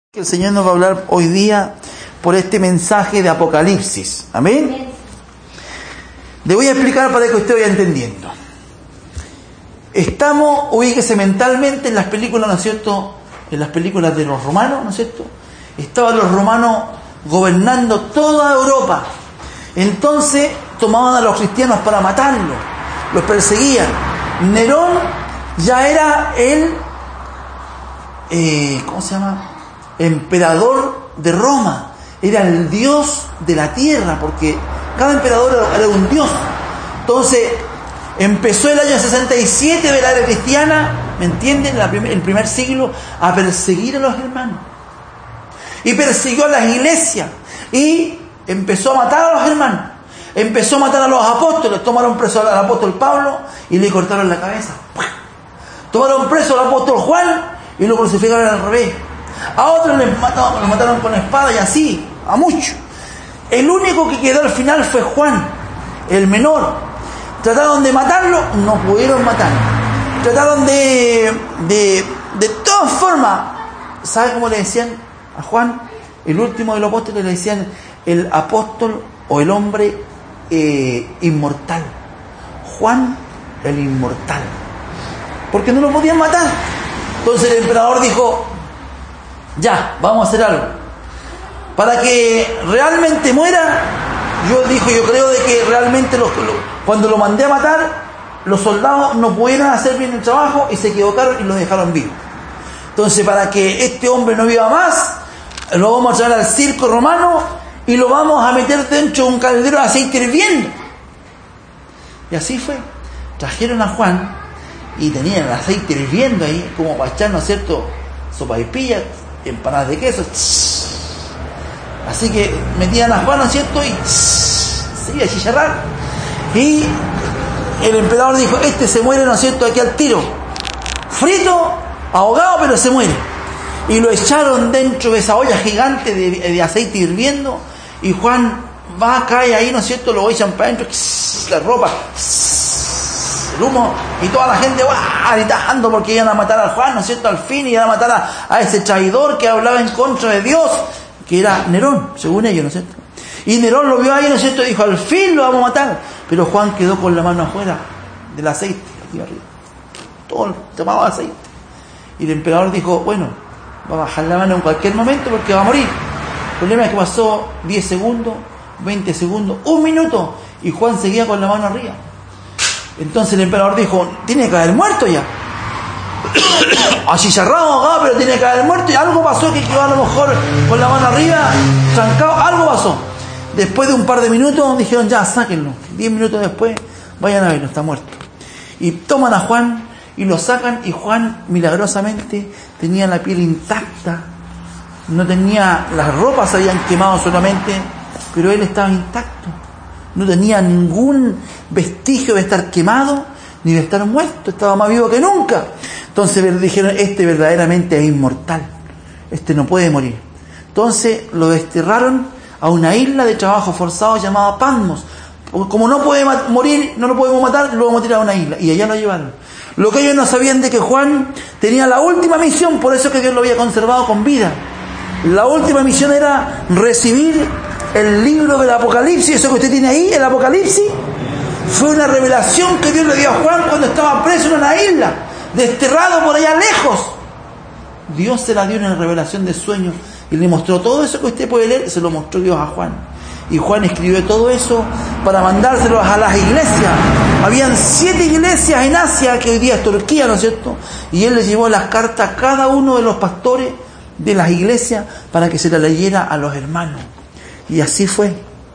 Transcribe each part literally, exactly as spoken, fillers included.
Que el Señor nos va a hablar hoy día por este mensaje de Apocalipsis. Amén. Le voy a explicar para que usted vaya entendiendo. Estamos, ubíquese mentalmente en las películas, ¿no es cierto? En las películas de los romanos, ¿no es cierto? Estaban los romanos gobernando toda Europa. Entonces tomaban a los cristianos para matarlos, los perseguían. Nerón ya era el, eh, ¿cómo se llama? Emperador de Roma, era el dios de la tierra, porque cada emperador era un dios. Entonces empezó el año sesenta y siete de la era cristiana, ¿me entienden? El primer siglo, a perseguir a los hermanos, y persiguió a las iglesias, y empezó a matar a los hermanos, empezó a matar a los apóstoles. Tomaron preso al apóstol Pablo y le cortaron la cabeza. Tomaron preso al apóstol Juan y lo crucificaron al revés. A otros les mataron, los mataron con espada, y así, a muchos. El único que quedó al final fue Juan, el menor. Trataron de matarlo, no pudieron matarlo. Trataron de, de, de todas formas. ¿Sabe cómo le decían a Juan? El último de los apóstoles le decían el apóstol o el hombre eh, inmortal. Juan el inmortal. Porque no lo podían matar. Entonces el emperador dijo: ya, vamos a hacer algo. Para que realmente muera, yo dijo, yo creo de que realmente los, los, cuando lo mandé a matar, los soldados no pudieron hacer bien el trabajo y se equivocaron y lo dejaron vivo. Entonces, para que este hombre no viva más, lo vamos a traer al circo romano y lo vamos a meter dentro de un caldero de aceite hirviendo. Y así fue. Trajeron a Juan y tenían el aceite hirviendo ahí, como para echar, ¿no es cierto?, sopaipillas, empanadas de queso. Así que metían a Juan, ¿no es cierto?, y seguía a chicharrar. Y el emperador dijo: este se muere, ¿no es cierto?, aquí al tiro, frito, ahogado, pero se muere. Y lo echaron dentro de esa olla gigante de, de aceite hirviendo, y Juan va, cae ahí, ¿no es cierto?, lo echan para adentro, la ropa, el humo, y toda la gente va gritando porque iban a matar a Juan, ¿no es cierto?, al fin, y iban a matar a, a ese traidor que hablaba en contra de Dios, que era Nerón, según ellos, ¿no es cierto? Y Nerón lo vio ahí, ¿no es cierto?, y dijo: al fin lo vamos a matar. Pero Juan quedó con la mano afuera del aceite, aquí arriba, todo tomaba aceite. Y el emperador dijo: bueno, va a bajar la mano en cualquier momento porque va a morir. El problema es que pasó diez segundos, veinte segundos, un minuto, y Juan seguía con la mano arriba. Entonces el emperador dijo: tiene que haber muerto ya. Achicharrado, ahogado, pero tiene que haber muerto. Y algo pasó, que quedó a lo mejor con la mano arriba, trancado, algo pasó. Después de un par de minutos dijeron: ya, sáquenlo. Diez minutos después, vayan a verlo, está muerto. Y toman a Juan y lo sacan, y Juan milagrosamente tenía la piel intacta. No tenía, las ropas se habían quemado solamente, pero él estaba intacto. No tenía ningún vestigio de estar quemado ni de estar muerto, estaba más vivo que nunca. Entonces dijeron: este verdaderamente es inmortal, este no puede morir. Entonces lo desterraron a una isla de trabajo forzado llamada Patmos. Como no puede morir, no lo podemos matar, lo vamos a tirar a una isla, y allá lo llevaron. Lo que ellos no sabían de que Juan tenía la última misión, por eso que Dios lo había conservado con vida. La última misión era recibir el libro del Apocalipsis. Eso que usted tiene ahí, el Apocalipsis, fue una revelación que Dios le dio a Juan cuando estaba preso en una isla, desterrado por allá lejos. Dios se la dio en una revelación de sueños y le mostró todo eso que usted puede leer, se lo mostró Dios a Juan. Y Juan escribió todo eso para mandárselos a las iglesias. Habían siete iglesias en Asia, que hoy día es Turquía, ¿no es cierto? Y él le llevó las cartas a cada uno de los pastores de las iglesias para que se las leyera a los hermanos. Y así fue.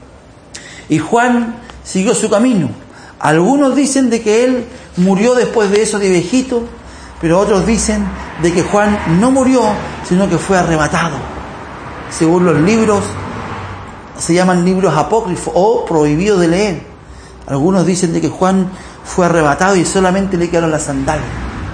Y Juan siguió su camino. Algunos dicen de que él murió después de eso de viejito, pero otros dicen de que Juan no murió, sino que fue arrebatado. Según los libros, se llaman libros apócrifos o prohibidos de leer. Algunos dicen de que Juan fue arrebatado y solamente le quedaron las sandalias.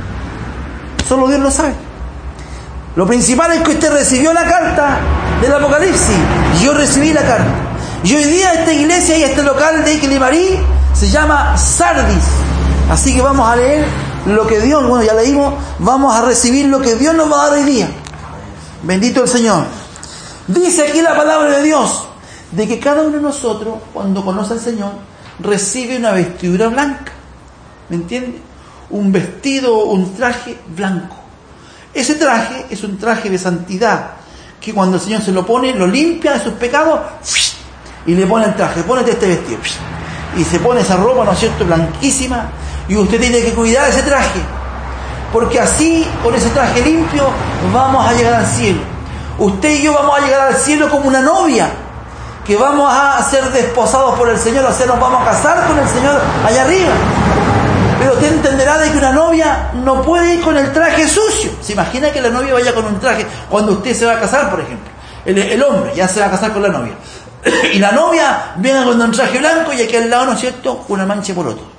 Solo Dios lo sabe. Lo principal es que usted recibió la carta del Apocalipsis. Yo recibí la carta. Y hoy día esta iglesia y este local de Iquilimarí se llama Sardis. Así que vamos a leer lo que Dios, bueno, ya leímos, vamos a recibir lo que Dios nos va a dar hoy día. Bendito el Señor. Dice aquí la palabra de Dios, de que cada uno de nosotros, cuando conoce al Señor, recibe una vestidura blanca. ¿Me entiende? Un vestido, un traje blanco. Ese traje es un traje de santidad, que cuando el Señor se lo pone, lo limpia de sus pecados y le pone el traje, pónete este vestido. Y se pone esa ropa, ¿no es cierto?, blanquísima, y usted tiene que cuidar ese traje, porque así, con ese traje limpio, vamos a llegar al cielo. Usted y yo vamos a llegar al cielo como una novia, que vamos a ser desposados por el Señor, o sea, nos vamos a casar con el Señor allá arriba. Pero usted entenderá de que una novia no puede ir con el traje sucio. ¿Se imagina que la novia vaya con un traje cuando usted se va a casar, por ejemplo? El, el hombre ya se va a casar con la novia. Y la novia viene con un traje blanco y aquí al lado, ¿no es cierto?, una mancha por otro.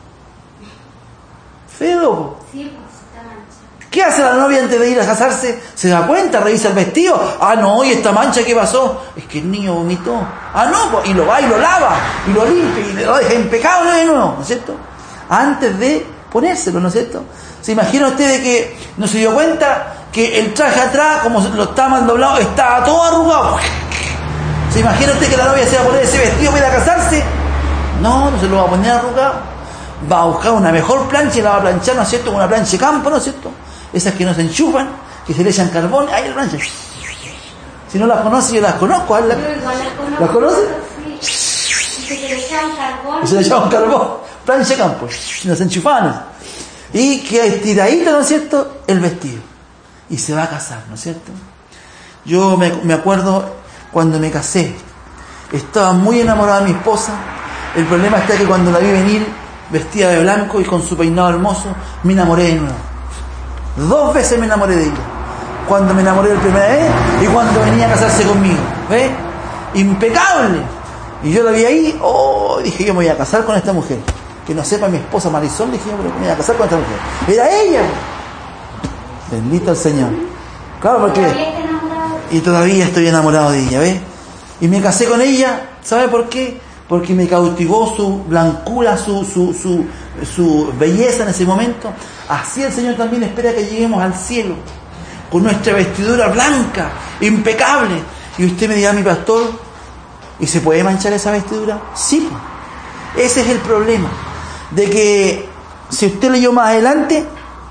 Feo. Sí, pues está mancha. ¿Qué hace la novia antes de ir a casarse? Se da cuenta, revisa el vestido. Ah, no, ¿y esta mancha qué pasó? Es que el niño vomitó. Ah, no, pues, y lo va y lo lava, y lo limpia, y lo deja impecable de nuevo, ¿no es cierto? Antes de ponérselo, ¿no es cierto? ¿Se imagina usted de que no se dio cuenta que el traje atrás, como lo estaba mal doblado, estaba todo arrugado? ¿Se imagina usted que la novia se va a poner ese vestido para ir a casarse? No, no se lo va a poner arrugado. Va a buscar una mejor plancha y la va a planchar, ¿no es cierto?, con una plancha de campo, ¿no es cierto? Esas que no se enchufan, que se le echan carbón, ahí la plancha. Si no las conoce, yo las conozco. ¿La, ¿Las conoce? Sí. Se le echaban carbón. Se le echaban carbón. Plancha de campo, las enchufaban. Y que estiradita, ¿no es cierto?, el vestido. Y se va a casar, ¿no es cierto? Yo me, me acuerdo cuando me casé, estaba muy enamorada de mi esposa. El problema está que cuando la vi venir vestida de blanco y con su peinado hermoso, me enamoré de nuevo. Dos veces me enamoré de ella. Cuando me enamoré la primera vez y cuando venía a casarse conmigo. ¿Ves? Impecable. Y yo la vi ahí, oh, dije, yo me voy a casar con esta mujer. Que no sepa mi esposa Marisol, dije, yo me voy a casar con esta mujer. Era ella. Bendito el Señor. Claro, porque... Y todavía estoy enamorado de ella, ¿ves? Y me casé con ella, ¿sabe por qué? Porque me cautivó su blancura, su, su, su, su belleza en ese momento. Así el Señor también espera que lleguemos al cielo, con nuestra vestidura blanca, impecable. Y usted me dirá, mi pastor, ¿y se puede manchar esa vestidura? Sí. Ese es el problema. De que, si usted leyó más adelante,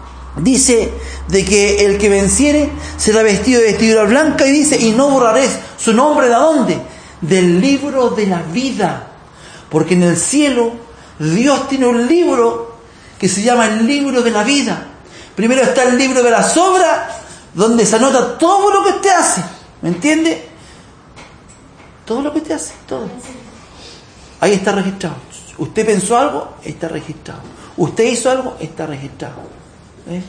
dice de que el que venciere será vestido de vestidura blanca, y dice, y no borraré su nombre de dónde, del libro de la vida, porque en el cielo Dios tiene un libro que se llama el libro de la vida. Primero está el libro de las obras, donde se anota todo lo que usted hace, ¿me entiende? Todo lo que usted hace, todo. Ahí está registrado. Usted pensó algo, está registrado. Usted hizo algo, está registrado. ¿Eh?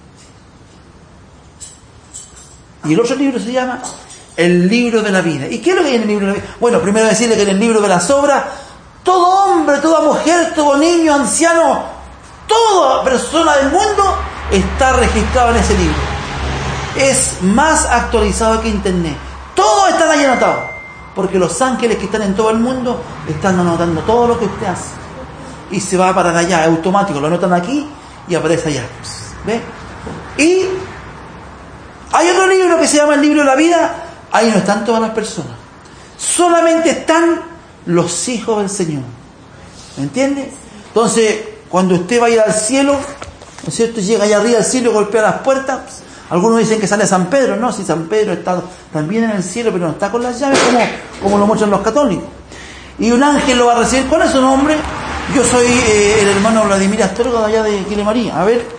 Y el otro libro se llama el libro de la vida. ¿Y qué es lo que hay en el libro de la vida? Bueno, primero decirle que en el libro de las obras, todo hombre, toda mujer, todo niño, anciano, toda persona del mundo está registrado en ese libro. Es más actualizado que Internet. Todos están ahí anotados, porque los ángeles que están en todo el mundo están anotando todo lo que usted hace. Y se va para allá, es automático, lo anotan aquí y aparece allá. ¿Ve? Y hay otro libro que se llama el libro de la vida. Ahí no están todas las personas, solamente están los hijos del Señor. ¿Me entiende? Entonces, cuando usted va a ir al cielo, ¿no es cierto?, llega allá arriba al cielo y golpea las puertas. Algunos dicen que sale San Pedro. No, si San Pedro está también en el cielo, pero no está con las llaves como, como lo muestran los católicos. Y un ángel lo va a recibir. ¿Cuál es su nombre? Yo soy eh, el hermano Vladimir Astorga de allá de Quile María. A ver.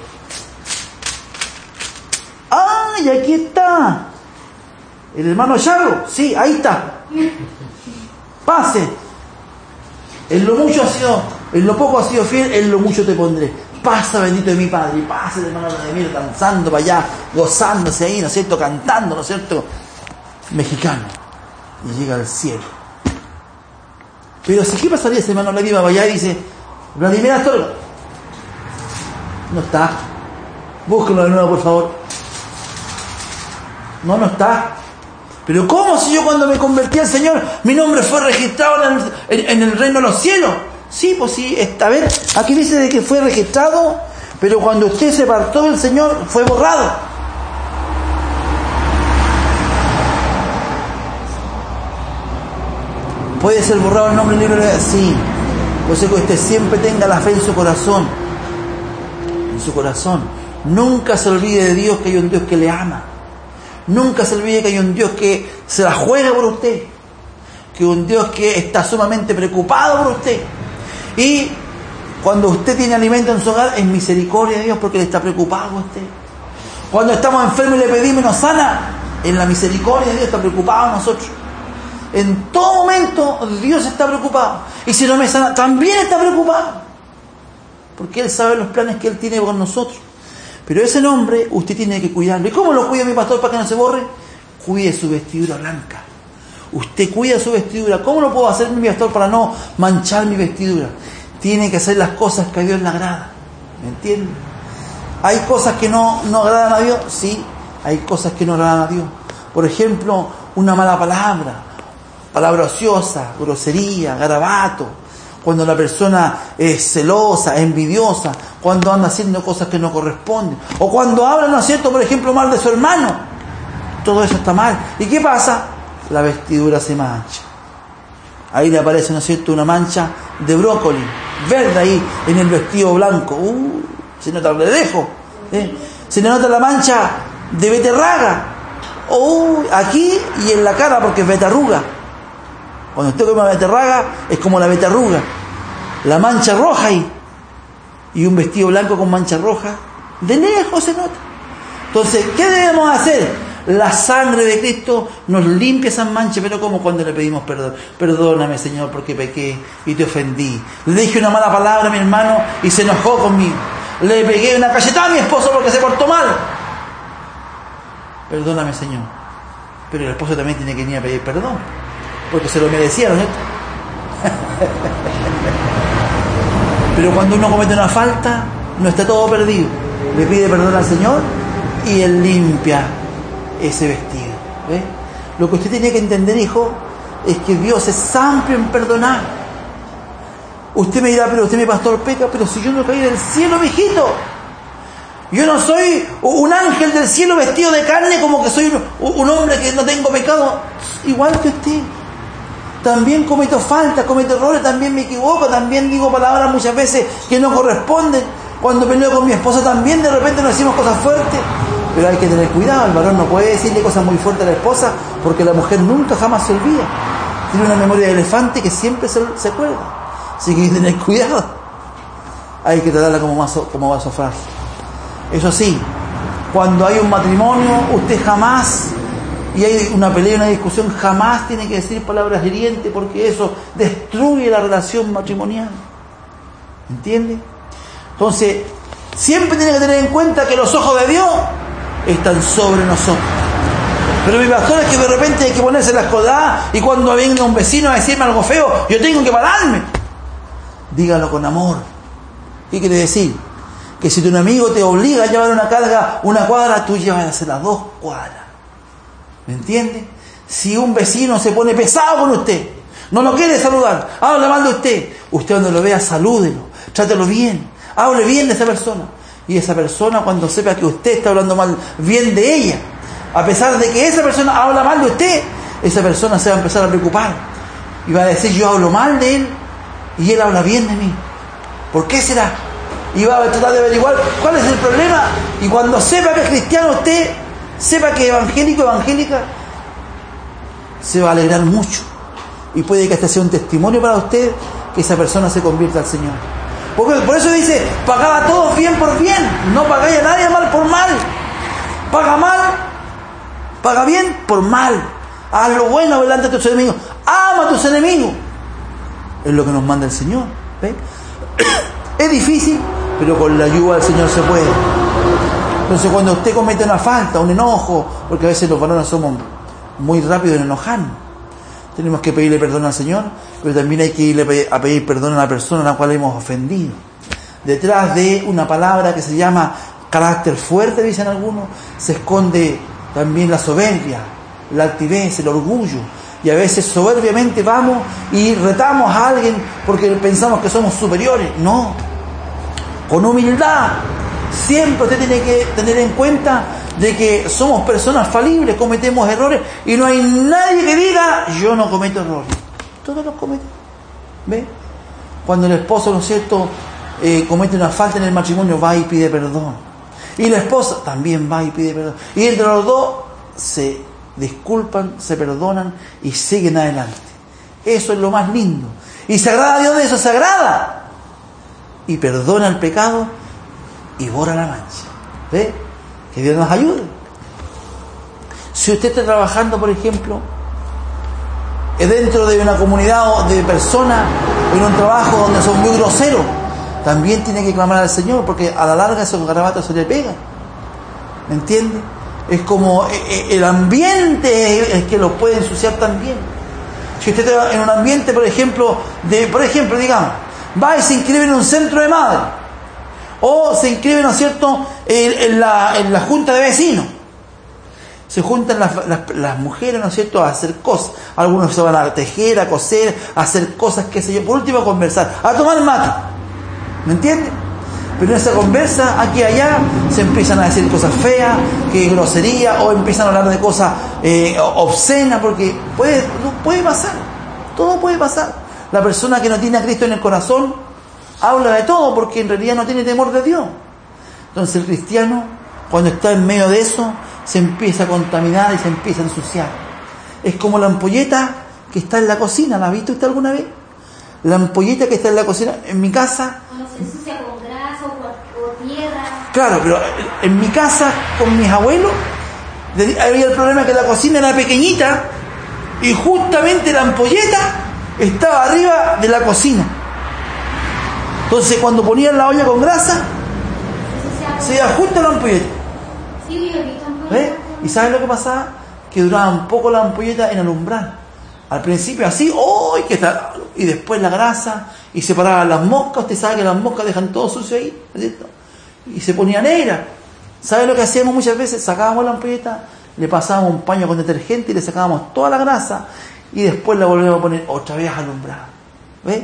¡Ay, aquí está! El hermano Charlo. Sí, ahí está. Pase. En lo mucho ha sido, en lo poco ha sido fiel, en lo mucho te pondré. Pasa, bendito de mi Padre. Y pasa el hermano Vladimir danzando para allá, gozándose ahí, ¿no es cierto?, cantando, ¿no es cierto?, mexicano. Y llega al cielo. Pero si, ¿qué pasaría si el hermano Vladimir va allá y dice, Vladimir Astorga? No está. Búsquenlo de nuevo, por favor. No, no está. Pero ¿cómo si yo cuando me convertí al Señor, mi nombre fue registrado en el, en, en el reino de los cielos? Sí, pues sí, está, a ver, aquí dice de que fue registrado, pero cuando usted se apartó del Señor, fue borrado. ¿Puede ser borrado el nombre del libro de la vida? Sí. Por eso que usted siempre tenga la fe en su corazón. En su corazón. Nunca se olvide de Dios, que hay un Dios que le ama. Nunca se olvide que hay un Dios que se la juega por usted. Que un Dios que está sumamente preocupado por usted. Y cuando usted tiene alimento en su hogar, es misericordia de Dios porque Él está preocupado por usted. Cuando estamos enfermos y le pedimos y nos sana, en la misericordia de Dios está preocupado de nosotros. En todo momento Dios está preocupado. Y si no me sana, también está preocupado. Porque Él sabe los planes que Él tiene con nosotros. Pero ese nombre usted tiene que cuidarlo. ¿Y cómo lo cuida mi pastor para que no se borre? Cuide su vestidura blanca. Usted cuida su vestidura. ¿Cómo lo puedo hacer mi pastor para no manchar mi vestidura? Tiene que hacer las cosas que a Dios le agrada. ¿Me entiende? ¿Hay cosas que no, no agradan a Dios? Sí, hay cosas que no agradan a Dios. Por ejemplo, una mala palabra, palabra ociosa, grosería, garabato. Cuando la persona es celosa, envidiosa, cuando anda haciendo cosas que no corresponden. O cuando habla, ¿no es cierto?, por ejemplo, mal de su hermano. Todo eso está mal. ¿Y qué pasa? La vestidura se mancha. Ahí le aparece, ¿no es cierto?, una mancha de brócoli, verde ahí en el vestido blanco. Uh, se nota el redejo. ¿eh? Se le nota la mancha de beterraga. Uh, aquí y en la cara porque es betarruga. Cuando usted come una beterraga es como la betarruga. La mancha roja ahí. Y un vestido blanco con mancha roja. De lejos se nota. Entonces, ¿qué debemos hacer? La sangre de Cristo nos limpia esas manchas, pero como cuando le pedimos perdón. Perdóname, Señor, porque pequé y te ofendí. Le dije una mala palabra a mi hermano y se enojó conmigo. Le pegué una cachetada a mi esposo porque se portó mal. Perdóname, Señor. Pero el esposo también tiene que venir a pedir perdón, porque se lo merecía, ¿no es cierto? Pero cuando uno comete una falta, no está todo perdido. Le pide perdón al Señor y Él limpia ese vestido. ¿Ve? Lo que usted tiene que entender, hijo, es que Dios es amplio en perdonar. Usted me dirá, pero usted, mi pastor, peca, pero si yo no caí del cielo, mijito. Yo no soy un ángel del cielo vestido de carne, como que soy un hombre que no tengo pecado. Igual que usted. También cometo faltas, cometo errores, también me equivoco, también digo palabras muchas veces que no corresponden. Cuando peleo con mi esposa también de repente nos decimos cosas fuertes. Pero hay que tener cuidado, el varón no puede decirle cosas muy fuertes a la esposa, porque la mujer nunca jamás se olvida. Tiene una memoria de elefante que siempre se, se acuerda. Así que hay que tener cuidado. Hay que tratarla como vaso, como vaso frágil. Eso sí, cuando hay un matrimonio, usted jamás, y hay una pelea, una discusión, jamás tiene que decir palabras hirientes, porque eso destruye la relación matrimonial. ¿Entiende? Entonces, siempre tiene que tener en cuenta que los ojos de Dios están sobre nosotros. Pero mi pastor, es que de repente hay que ponerse la escodada y cuando venga un vecino a decirme algo feo, yo tengo que pararme. Dígalo con amor. ¿Qué quiere decir? Que si tu amigo te obliga a llevar una carga una cuadra, tú llevas a hacer las dos cuadras. ¿Me entiende? Si un vecino se pone pesado con usted, no lo quiere saludar, habla mal de usted, usted cuando lo vea, salúdelo, trátelo bien, hable bien de esa persona. Y esa persona, cuando sepa que usted está hablando mal bien de ella, a pesar de que esa persona habla mal de usted, esa persona se va a empezar a preocupar y va a decir, yo hablo mal de él y él habla bien de mí. ¿Por qué será? Y va a tratar de averiguar cuál es el problema. Y cuando sepa que es cristiano usted, sepa que es evangélico, evangélica, se va a alegrar mucho. Y puede que este sea un testimonio para usted, que esa persona se convierta al Señor. Porque por eso dice, pagad a todos bien por bien, no pagáis a nadie mal por mal. Paga mal, paga bien por mal. Haz lo bueno delante de tus enemigos. Ama a tus enemigos. Es lo que nos manda el Señor. ¿Ve? Es difícil, pero con la ayuda del Señor se puede. Entonces, cuando usted comete una falta, un enojo, porque a veces los varones somos muy rápidos en enojarnos, tenemos que pedirle perdón al Señor, pero también hay que irle a pedir perdón a la persona a la cual hemos ofendido. Detrás de una palabra que se llama carácter fuerte, dicen algunos, se esconde también la soberbia, la altivez, el orgullo. Y a veces soberbiamente vamos y retamos a alguien porque pensamos que somos superiores. No. Con humildad. Siempre usted tiene que tener en cuenta de que somos personas falibles, cometemos errores y no hay nadie que diga, yo no cometo errores. Todos los cometen. ¿Ve? Cuando el esposo, ¿no es cierto?, eh, comete una falta en el matrimonio, va y pide perdón. Y la esposa también va y pide perdón. Y entre los dos se disculpan, se perdonan y siguen adelante. Eso es lo más lindo. Y se agrada a Dios de eso, se agrada. Y perdona el pecado y borra la mancha. ¿Ve? Que Dios nos ayude. Si usted está trabajando, por ejemplo, dentro de una comunidad de personas, en un trabajo donde son muy groseros, también tiene que clamar al Señor, porque a la larga esos garabatos se le pegan. ¿Me entiende? Es como el ambiente es que los puede ensuciar también. Si usted está en un ambiente, por ejemplo, de, por ejemplo, digamos, va y se inscribe en un centro de madre, o se inscribe, ¿no es cierto?, en, en, la, en la junta de vecinos. Se juntan las, las, las mujeres, ¿no es cierto?, a hacer cosas. Algunos se van a tejer, a coser, a hacer cosas, qué sé yo. Por último, a conversar, a tomar mate. ¿Me entiende? Pero en esa conversa, aquí y allá, se empiezan a decir cosas feas, que grosería, o empiezan a hablar de cosas eh, obscenas, porque puede, puede pasar. Todo puede pasar. La persona que no tiene a Cristo en el corazón habla de todo, porque en realidad no tiene temor de Dios. Entonces el cristiano, cuando está en medio de eso, se empieza a contaminar y se empieza a ensuciar. Es como la ampolleta que está en la cocina. ¿La ha visto usted alguna vez? La ampolleta que está en la cocina, en mi casa. Cuando se ensucia con grasa o, o tierra. Claro, pero en mi casa, con mis abuelos, había el problema que la cocina era pequeñita y justamente la ampolleta estaba arriba de la cocina. Entonces cuando ponían la olla con grasa, se iba justo la ampolleta. Sí, yo he visto ampolletas. ¿Ves? ¿Y sabes lo que pasaba? Que duraba un poco la ampolleta en alumbrar. Al principio así, ¡oh! Que está, y después la grasa, y se paraban las moscas. Usted sabe que las moscas dejan todo sucio ahí, ¿no es cierto? Y se ponía negra. ¿Sabe lo que hacíamos muchas veces? Sacábamos la ampolleta, le pasábamos un paño con detergente y le sacábamos toda la grasa, y después la volvíamos a poner otra vez alumbrada. ¿Ves?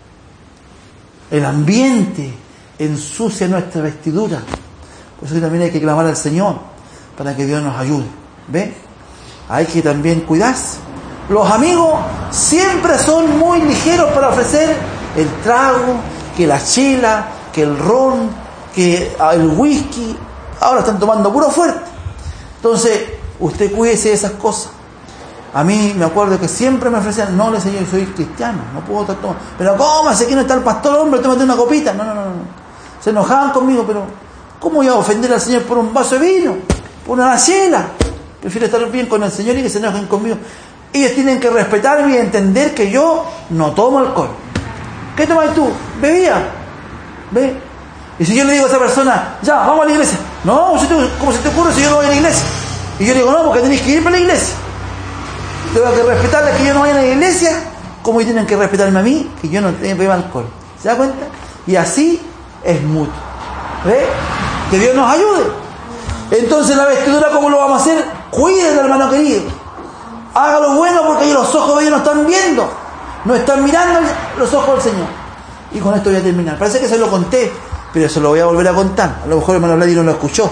El ambiente ensucia nuestra vestidura. Por eso también hay que clamar al Señor para que Dios nos ayude. ¿Ve? Hay que también cuidarse. Los amigos siempre son muy ligeros para ofrecer el trago, que la chela, que el ron, que el whisky. Ahora están tomando puro fuerte. Entonces, usted cuídese de esas cosas. A mí me acuerdo que siempre me ofrecían, no, le señor, yo soy cristiano, no puedo estar tomando. Pero ¿cómo? ¿Aquí no está el pastor, hombre? Tómate una copita. No, no, no, no. Se enojaban conmigo, pero ¿cómo iba a ofender al Señor por un vaso de vino? Por una chela. Prefiero estar bien con el Señor y que se enojen conmigo. Ellos tienen que respetarme y entender que yo no tomo alcohol. ¿Qué tomas tú? Bebida. ¿Ve? Y si yo le digo a esa persona, ya, vamos a la iglesia. No, ¿cómo se te ocurre si yo no voy a la iglesia? Y yo le digo, no, porque tenés que ir para la iglesia. Tengo que respetarle que yo no vaya a la iglesia, como ellos tienen que respetarme a mí, que yo no beba alcohol. ¿Se da cuenta? Y así es mutuo. ¿Ve? Que Dios nos ayude. Entonces la vestidura, ¿cómo lo vamos a hacer? Cuídate, hermano querido. Haga lo bueno, porque ahí los ojos de ellos no están viendo. No están mirando los ojos del Señor. Y con esto voy a terminar. Parece que se lo conté, pero se lo voy a volver a contar. A lo mejor el hermano Vladi no lo escuchó.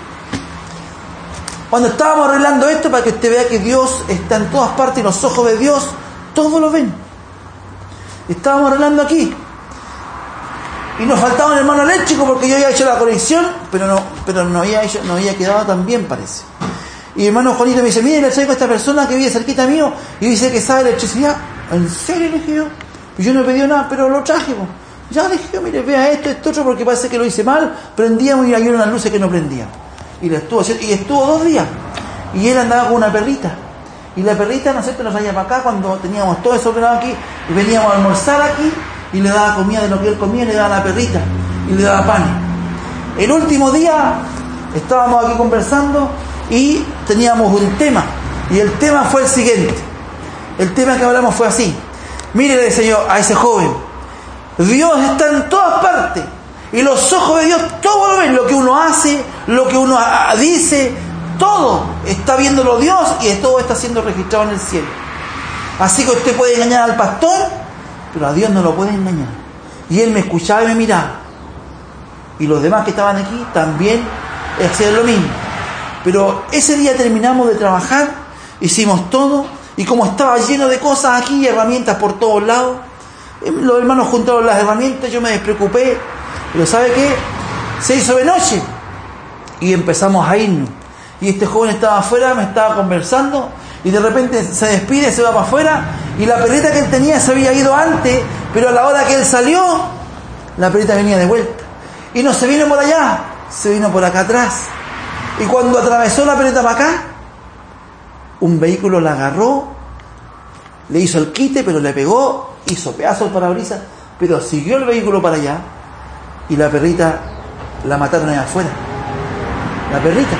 Cuando estábamos arreglando esto, para que usted vea que Dios está en todas partes y los ojos de Dios todos lo ven. Estábamos arreglando aquí. Y nos faltaba un hermano eléctrico porque yo había hecho la conexión, pero no, pero no había hecho, no había quedado tan bien, parece. Y el hermano Juanito me dice, mire, le traigo a esta persona que vive cerquita mío y dice que sabe electricidad. ¿En serio? Le dije yo. Y yo no he pedido nada, pero lo traje. Pues. Ya le dije yo, mire, vea esto, esto, otro, porque parece que lo hice mal. Prendíamos y había unas luces que no prendían. Y le estuvo haciendo, y estuvo dos días. Y él andaba con una perrita. Y la perrita, ¿no es cierto?, nos traía para acá cuando teníamos todo desordenado aquí. Y veníamos a almorzar aquí. Y le daba comida de lo que él comía, le daba la perrita. Y le daba pan. El último día estábamos aquí conversando y teníamos un tema. Y el tema fue el siguiente. El tema que hablamos fue así. Mire, le decía yo a ese joven, Dios está en todas partes. Y los ojos de Dios todo lo ven, lo que uno hace, lo que uno dice, todo está viéndolo Dios y todo está siendo registrado en el cielo. Así que usted puede engañar al pastor, pero a Dios no lo puede engañar. Y él me escuchaba y me miraba. Y los demás que estaban aquí también hacían lo mismo. Pero ese día terminamos de trabajar, hicimos todo, Y como estaba lleno de cosas aquí, herramientas por todos lados, los hermanos juntaron las herramientas, yo me despreocupé, pero ¿sabe qué? Se hizo de noche y empezamos a irnos. Y este joven estaba afuera, me estaba conversando, y de repente se despide, se va para afuera, y la perrita que él tenía se había ido antes, pero a la hora que él salió, la perrita venía de vuelta. Y no se vino por allá, se vino por acá atrás. Y cuando atravesó la perrita para acá, un vehículo la agarró, le hizo el quite, pero le pegó, hizo pedazos de parabrisas, pero siguió el vehículo para allá, y la perrita la mataron allá afuera. La perrita.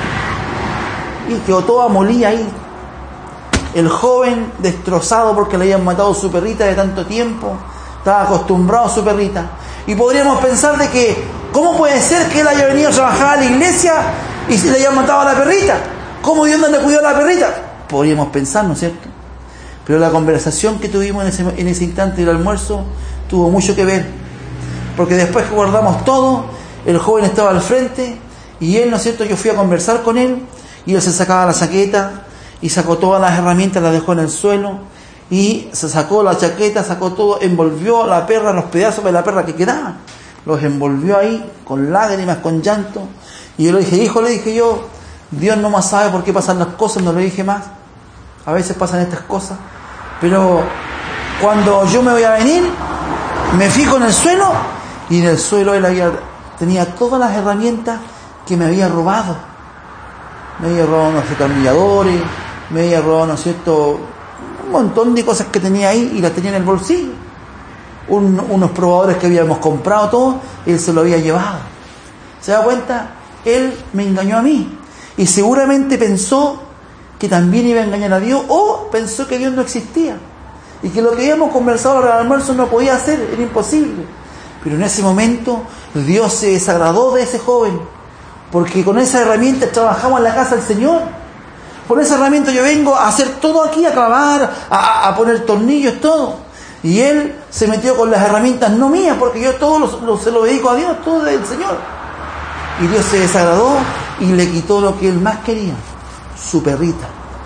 Y quedó toda molida ahí. El joven destrozado porque le habían matado a su perrita de tanto tiempo, estaba acostumbrado a su perrita. Y podríamos pensar de que, ¿cómo puede ser que él haya venido a trabajar a la iglesia y se le hayan matado a la perrita? ¿Cómo Dios no le cuidó a la perrita? Podríamos pensar, ¿no es cierto? Pero la conversación que tuvimos en ese, en ese instante del almuerzo tuvo mucho que ver. Porque después que guardamos todo, el joven estaba al frente y él, ¿no es cierto?, yo fui a conversar con él y él se sacaba la chaqueta y sacó todas las herramientas, las dejó en el suelo y se sacó la chaqueta, sacó todo, envolvió a la perra, los pedazos de la perra que quedaban, los envolvió ahí con lágrimas, con llanto. Y yo le dije, hijo, le dije yo, Dios no más sabe por qué pasan las cosas, no le dije más. A veces pasan estas cosas, pero cuando yo me voy a venir, me fijo en el suelo y en el suelo él había, tenía todas las herramientas que me había robado. Me había robado unos destornilladores, me había robado, ¿no es cierto?, un montón de cosas que tenía ahí y las tenía en el bolsillo. Un, unos probadores que habíamos comprado todos, él se lo había llevado. ¿Se da cuenta? Él me engañó a mí y seguramente pensó que también iba a engañar a Dios, o pensó que Dios no existía y que lo que habíamos conversado al almuerzo no podía hacer, era imposible. Pero en ese momento Dios se desagradó de ese joven, porque con esa herramienta trabajamos en la casa del Señor. Con esa herramienta yo vengo a hacer todo aquí, a clavar, a, a poner tornillos, todo. Y él se metió con las herramientas no mías, porque yo todo lo, lo, se lo dedico a Dios, todo del Señor. Y Dios se desagradó y le quitó lo que él más quería, su perrita.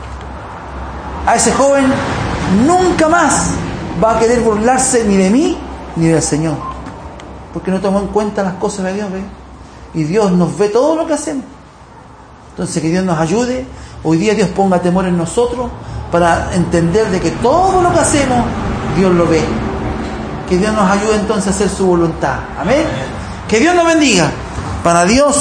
A ese joven nunca más va a querer burlarse ni de mí ni del Señor, porque no tomó en cuenta las cosas de Dios, ¿ve? Y Dios nos ve todo lo que hacemos. Entonces que Dios nos ayude. Hoy día Dios ponga temor en nosotros para entender de que todo lo que hacemos Dios lo ve. Que Dios nos ayude entonces a hacer su voluntad. Amén. Que Dios nos bendiga. Para Dios